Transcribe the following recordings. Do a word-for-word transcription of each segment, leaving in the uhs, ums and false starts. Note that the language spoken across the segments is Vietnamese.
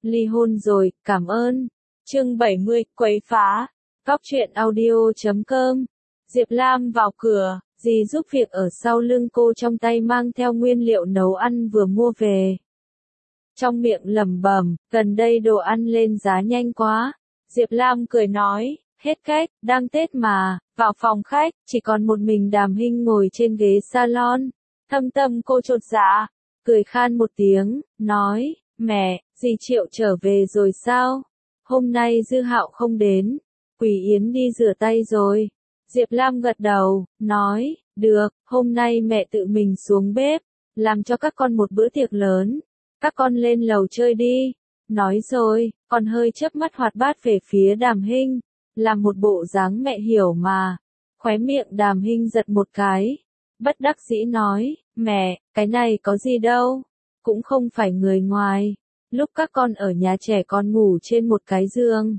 ly hôn rồi, cảm ơn. Chương bảy mươi, quấy phá. Góc truyện audio chấm com. Diệp Lam vào cửa, dì giúp việc ở sau lưng cô trong tay mang theo nguyên liệu nấu ăn vừa mua về. Trong miệng lẩm bẩm, gần đây đồ ăn lên giá nhanh quá. Diệp Lam cười nói, hết cách, đang Tết mà. Vào phòng khách, chỉ còn một mình Đàm Hinh ngồi trên ghế salon. Thâm tâm cô chột dạ, cười khan một tiếng, nói, mẹ, dì Triệu trở về rồi sao? Hôm nay Dư Hạo không đến, Quỷ Yến đi rửa tay rồi. Diệp Lam gật đầu, nói, được, hôm nay mẹ tự mình xuống bếp, làm cho các con một bữa tiệc lớn. Các con lên lầu chơi đi. Nói rồi, còn hơi chớp mắt hoạt bát về phía Đàm Hinh, làm một bộ dáng mẹ hiểu mà. Khóe miệng Đàm Hinh giật một cái, bất đắc dĩ nói, mẹ, cái này có gì đâu, cũng không phải người ngoài. Lúc các con ở nhà trẻ con ngủ trên một cái giường.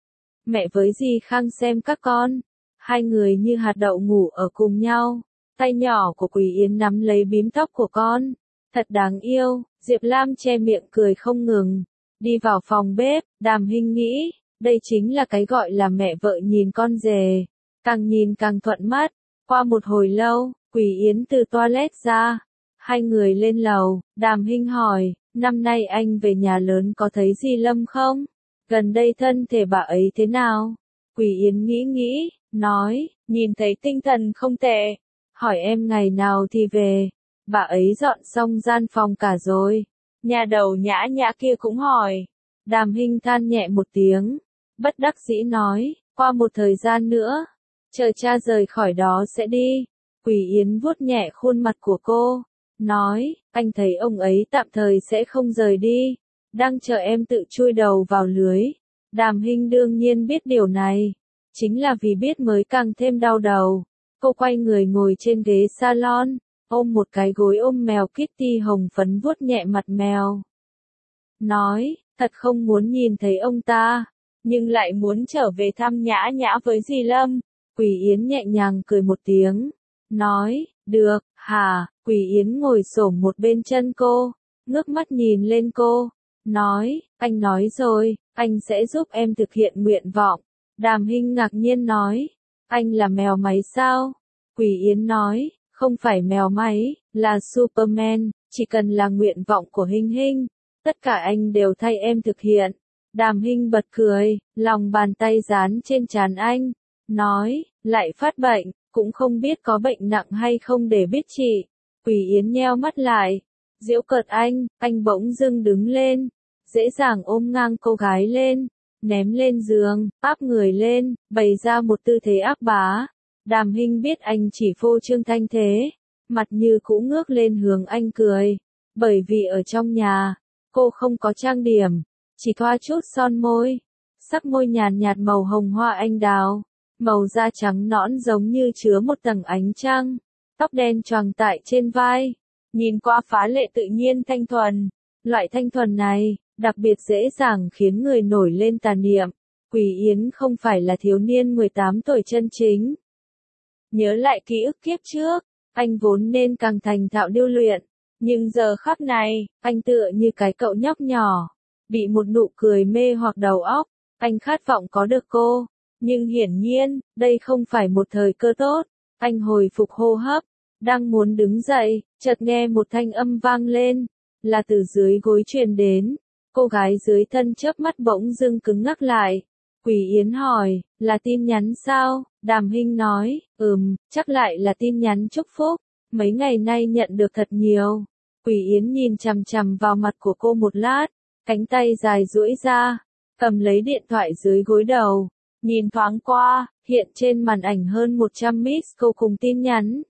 Mẹ với dì Khang xem các con, hai người như hạt đậu ngủ ở cùng nhau. Tay nhỏ của Quỷ Yến nắm lấy bím tóc của con, thật đáng yêu. Diệp Lam che miệng cười không ngừng, đi vào phòng bếp. Đàm Hinh nghĩ, đây chính là cái gọi là mẹ vợ nhìn con rể, càng nhìn càng thuận mắt. Qua một hồi lâu, Quỷ Yến từ toilet ra, hai người lên lầu. Đàm Hinh hỏi, năm nay anh về nhà lớn có thấy Di Lâm không? Gần đây thân thể bà ấy thế nào? Quỷ Yến nghĩ nghĩ, nói, nhìn thấy tinh thần không tệ. Hỏi em ngày nào thì về? Bà ấy dọn xong gian phòng cả rồi. Nhà đầu nhã nhã kia cũng hỏi. Đàm Hinh than nhẹ một tiếng, bất đắc dĩ nói, qua một thời gian nữa, chờ cha rời khỏi đó sẽ đi. Quỷ Yến vuốt nhẹ khuôn mặt của cô, nói, anh thấy ông ấy tạm thời sẽ không rời đi, đang chờ em tự chui đầu vào lưới. Đàm Hinh đương nhiên biết điều này, chính là vì biết mới càng thêm đau đầu. Cô quay người ngồi trên ghế salon, ôm một cái gối ôm mèo Kitty hồng phấn vuốt nhẹ mặt mèo. Nói, thật không muốn nhìn thấy ông ta, nhưng lại muốn trở về thăm nhã nhã với dì Lâm. Quỷ Yến nhẹ nhàng cười một tiếng, nói, được, hả? Quỷ Yến ngồi xổm một bên chân cô, ngước mắt nhìn lên cô, nói, anh nói rồi, anh sẽ giúp em thực hiện nguyện vọng. Đàm Hinh ngạc nhiên nói, anh là mèo máy sao? Quỷ Yến nói, không phải mèo máy, là Superman, chỉ cần là nguyện vọng của Hinh Hinh, tất cả anh đều thay em thực hiện. Đàm Hinh bật cười, lòng bàn tay dán trên trán anh, nói, lại phát bệnh, cũng không biết có bệnh nặng hay không để biết trị. Quỷ Yến nheo mắt lại, giễu cợt anh. Anh bỗng dưng đứng lên, dễ dàng ôm ngang cô gái lên, ném lên giường, áp người lên, bày ra một tư thế ác bá. Đàm Hinh biết anh chỉ phô trương thanh thế, mặt như cũ ngước lên hướng anh cười, bởi vì ở trong nhà, cô không có trang điểm, chỉ thoa chút son môi, sắc môi nhàn nhạt màu hồng hoa anh đào, màu da trắng nõn giống như chứa một tầng ánh trăng, tóc đen choàng tại trên vai, nhìn qua phá lệ tự nhiên thanh thuần. Loại thanh thuần này, đặc biệt dễ dàng khiến người nổi lên tà niệm. Quỷ Yến không phải là thiếu niên mười tám tuổi chân chính. Nhớ lại ký ức kiếp trước, anh vốn nên càng thành thạo điêu luyện, nhưng giờ khắc này, anh tựa như cái cậu nhóc nhỏ, bị một nụ cười mê hoặc đầu óc. Anh khát vọng có được cô, nhưng hiển nhiên, đây không phải một thời cơ tốt. Anh hồi phục hô hấp, đang muốn đứng dậy, chợt nghe một thanh âm vang lên, là từ dưới gối truyền đến. Cô gái dưới thân chớp mắt bỗng dưng cứng ngắc lại. Quỷ Yến hỏi, là tin nhắn sao? Đàm Hinh nói, ừm, chắc lại là tin nhắn chúc phúc, mấy ngày nay nhận được thật nhiều. Quỷ Yến nhìn chằm chằm vào mặt của cô một lát, cánh tay dài duỗi ra, cầm lấy điện thoại dưới gối đầu, nhìn thoáng qua, hiện trên màn ảnh hơn một trăm miss cô cùng tin nhắn.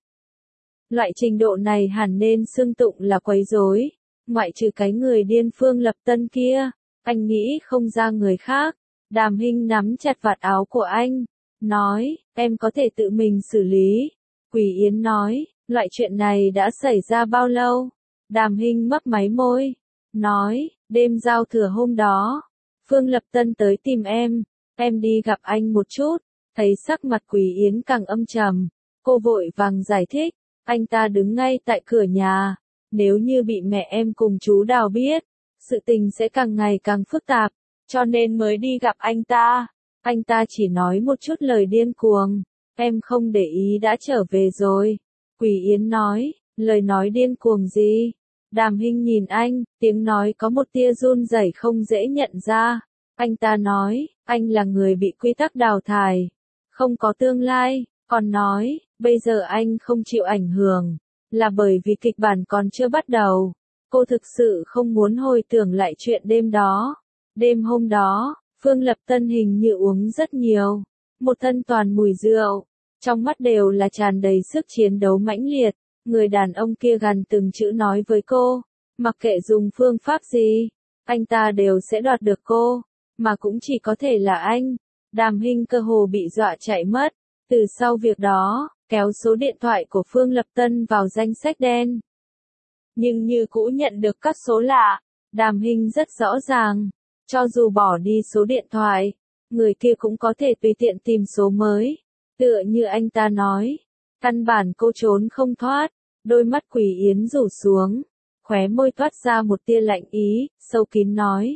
Loại trình độ này hẳn nên xưng tụng là quấy rối, ngoại trừ cái người điên Phương Lập Tân kia, anh nghĩ không ra người khác. Đàm Hinh nắm chặt vạt áo của anh, nói, em có thể tự mình xử lý. Quỷ Yến nói, loại chuyện này đã xảy ra bao lâu? Đàm Hinh mấp máy môi, nói, đêm giao thừa hôm đó, Phương Lập Tân tới tìm em, em đi gặp anh một chút. Thấy sắc mặt Quỷ Yến càng âm trầm, cô vội vàng giải thích, anh ta đứng ngay tại cửa nhà, nếu như bị mẹ em cùng chú Đào biết, sự tình sẽ càng ngày càng phức tạp, cho nên mới đi gặp anh ta. Anh ta chỉ nói một chút lời điên cuồng, em không để ý đã trở về rồi. Quỷ Yến nói, lời nói điên cuồng gì? Đàm Hinh nhìn anh, tiếng nói có một tia run rẩy không dễ nhận ra. Anh ta nói, anh là người bị quy tắc đào thải, không có tương lai, còn nói, bây giờ anh không chịu ảnh hưởng, là bởi vì kịch bản còn chưa bắt đầu. Cô thực sự không muốn hồi tưởng lại chuyện đêm đó. Đêm hôm đó, Phương Lập Tân hình như uống rất nhiều, một thân toàn mùi rượu, trong mắt đều là tràn đầy sức chiến đấu mãnh liệt. Người đàn ông kia gần từng chữ nói với cô, mặc kệ dùng phương pháp gì, anh ta đều sẽ đoạt được cô, mà cũng chỉ có thể là anh. Đàm Hinh cơ hồ bị dọa chạy mất, từ sau việc đó, kéo số điện thoại của Phương Lập Tân vào danh sách đen. Nhưng như cũ nhận được các số lạ, Đàm Hinh rất rõ ràng, cho dù bỏ đi số điện thoại, người kia cũng có thể tùy tiện tìm số mới, tựa như anh ta nói, căn bản cô trốn không thoát. Đôi mắt Quỷ Yến rủ xuống, khóe môi toát ra một tia lạnh ý, sâu kín nói.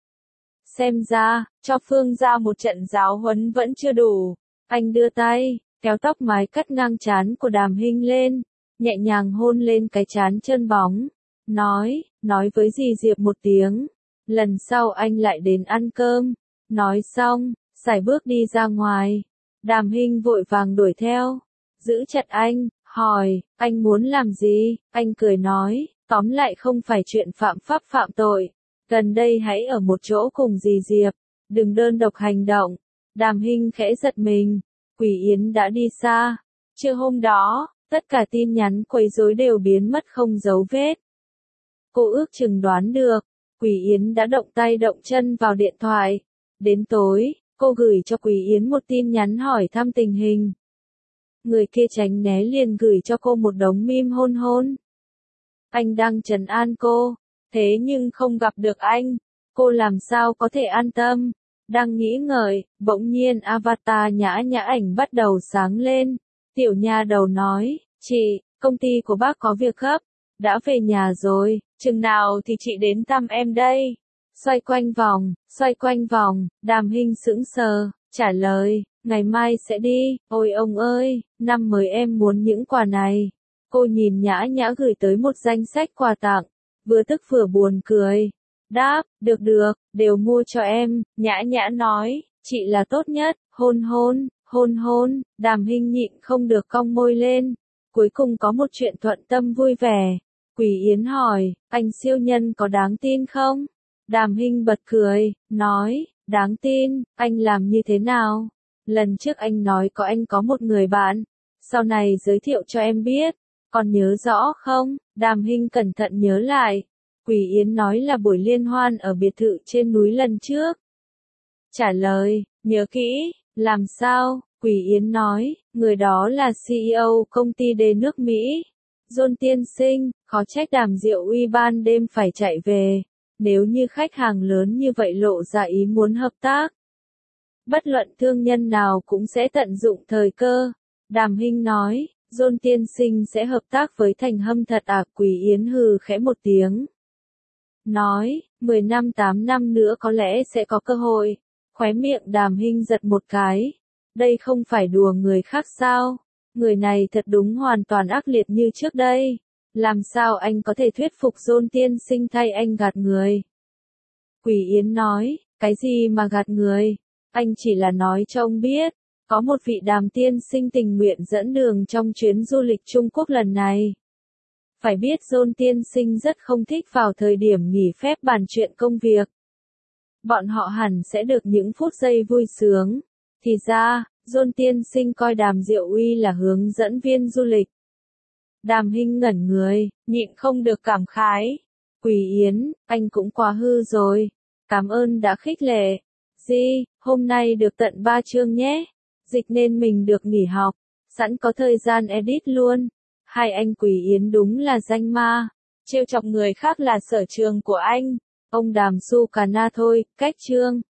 Xem ra, cho Phương ra một trận giáo huấn vẫn chưa đủ. Anh đưa tay, kéo tóc mái cắt ngang trán của Đàm Hinh lên, nhẹ nhàng hôn lên cái trán trơn bóng. Nói, nói với dì Diệp một tiếng. Lần sau anh lại đến ăn cơm. Nói xong, sải bước đi ra ngoài. Đàm Hinh vội vàng đuổi theo, giữ chặt anh. Hỏi, anh muốn làm gì? Anh cười nói, tóm lại không phải chuyện phạm pháp phạm tội. Gần đây hãy ở một chỗ cùng dì Diệp, đừng đơn độc hành động. Đàm Hinh khẽ giật mình, Quỷ Yến đã đi xa. Trưa hôm đó, tất cả tin nhắn quấy rối đều biến mất không dấu vết. Cô ước chừng đoán được, Quỷ Yến đã động tay động chân vào điện thoại. Đến tối, cô gửi cho Quỷ Yến một tin nhắn hỏi thăm tình hình. Người kia tránh né liền gửi cho cô một đống meme hôn hôn. Anh đang trấn an cô, thế nhưng không gặp được anh, cô làm sao có thể an tâm. Đang nghĩ ngợi, bỗng nhiên avatar nhã nhã ảnh bắt đầu sáng lên. Tiểu nha đầu nói, chị, công ty của bác có việc gấp, đã về nhà rồi, chừng nào thì chị đến thăm em đây. Xoay quanh vòng, xoay quanh vòng, Đàm Hinh sững sờ, trả lời. Ngày mai sẽ đi, ôi ông ơi, năm mới em muốn những quà này. Cô nhìn nhã nhã gửi tới một danh sách quà tặng, vừa tức vừa buồn cười. Đáp, được được, đều mua cho em, nhã nhã nói, chị là tốt nhất, hôn hôn, hôn hôn, Đàm Hinh nhịn không được cong môi lên. Cuối cùng có một chuyện thuận tâm vui vẻ. Quỷ Yến hỏi, anh siêu nhân có đáng tin không? Đàm Hinh bật cười, nói, đáng tin, anh làm như thế nào? Lần trước anh nói có anh có một người bạn, sau này giới thiệu cho em biết, còn nhớ rõ không? Đàm Hinh cẩn thận nhớ lại, Quỷ Yến nói là buổi liên hoan ở biệt thự trên núi lần trước. Trả lời, nhớ kỹ, làm sao? Quỷ Yến nói, người đó là xê e ô công ty đê nước Mỹ. John tiên sinh, khó trách Đàm Diệu Uy ban đêm phải chạy về, nếu như khách hàng lớn như vậy lộ ra ý muốn hợp tác. Bất luận thương nhân nào cũng sẽ tận dụng thời cơ. Đàm Hinh nói, John tiên sinh sẽ hợp tác với Thành Hâm thật à? Quỷ Yến hừ khẽ một tiếng. Nói, mười năm tám năm nữa có lẽ sẽ có cơ hội. Khóe miệng Đàm Hinh giật một cái. Đây không phải đùa người khác sao? Người này thật đúng hoàn toàn ác liệt như trước đây. Làm sao anh có thể thuyết phục John tiên sinh thay anh gạt người? Quỷ Yến nói, cái gì mà gạt người? Anh chỉ là nói cho ông biết, có một vị Đàm tiên sinh tình nguyện dẫn đường trong chuyến du lịch Trung Quốc lần này. Phải biết John tiên sinh rất không thích vào thời điểm nghỉ phép bàn chuyện công việc. Bọn họ hẳn sẽ được những phút giây vui sướng. Thì ra, John tiên sinh coi Đàm Diệu Uy là hướng dẫn viên du lịch. Đàm Hinh ngẩn người, nhịn không được cảm khái. Quỷ Yến, anh cũng quá hư rồi. Cảm ơn đã khích lệ. Di, hôm nay được tận ba chương nhé. Dịch nên mình được nghỉ học, sẵn có thời gian edit luôn. Hai anh Quỷ Yến đúng là danh ma. Trêu chọc người khác là sở trường của anh. Ông Đàm su cà na thôi, cách chương.